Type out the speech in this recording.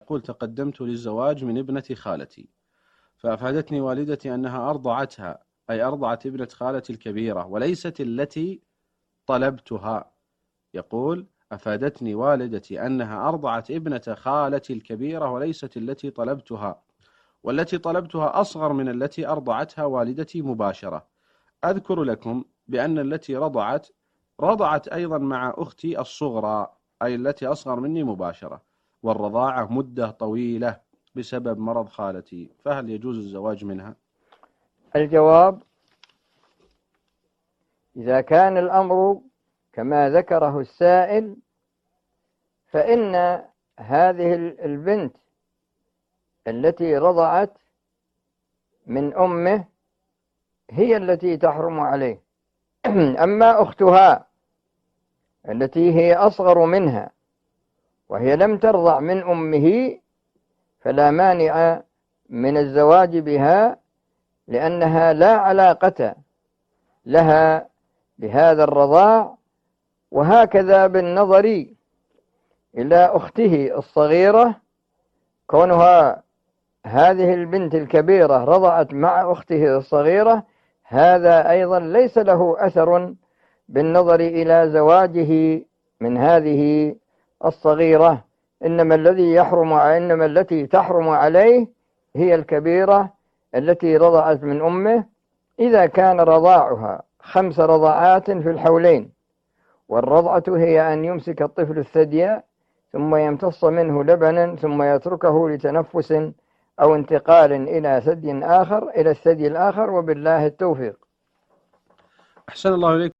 يقول: تقدمت للزواج من ابنة خالتي، فأفادتني والدتي أنها أرضعتها، أي أرضعت ابنة خالتي الكبيرة وليست التي طلبتها. يقول: أفادتني والدتي أنها أرضعت ابنة خالتي الكبيرة وليست التي طلبتها، والتي طلبتها أصغر من التي أرضعتها والدتي مباشرة. أذكر لكم بأن التي رضعت أيضا مع أختي الصغرى، أي التي أصغر مني مباشرة، والرضاعة مدة طويلة بسبب مرض خالتي، فهل يجوز الزواج منها؟ الجواب: إذا كان الأمر كما ذكره السائل، فإن هذه البنت التي رضعت من أمه هي التي تحرم عليه. أما أختها التي هي أصغر منها وهي لم ترضع من أمه فلا مانع من الزواج بها، لأنها لا علاقة لها بهذا الرضاع. وهكذا بالنظر إلى أخته الصغيرة، كونها هذه البنت الكبيرة رضعت مع أخته الصغيرة، هذا أيضا ليس له أثر بالنظر إلى زواجه من هذه الصغيرة. إنما التي تحرم عليه هي الكبيرة التي رضعت من أمه، إذا كان رضاعها 5 رضعات في الحولين، والرضعة هي أن يمسك الطفل الثدي ثم يمتص منه لبنا ثم يتركه لتنفس أو انتقال إلى الثدي الآخر، وبالله التوفيق. أحسن الله إليك.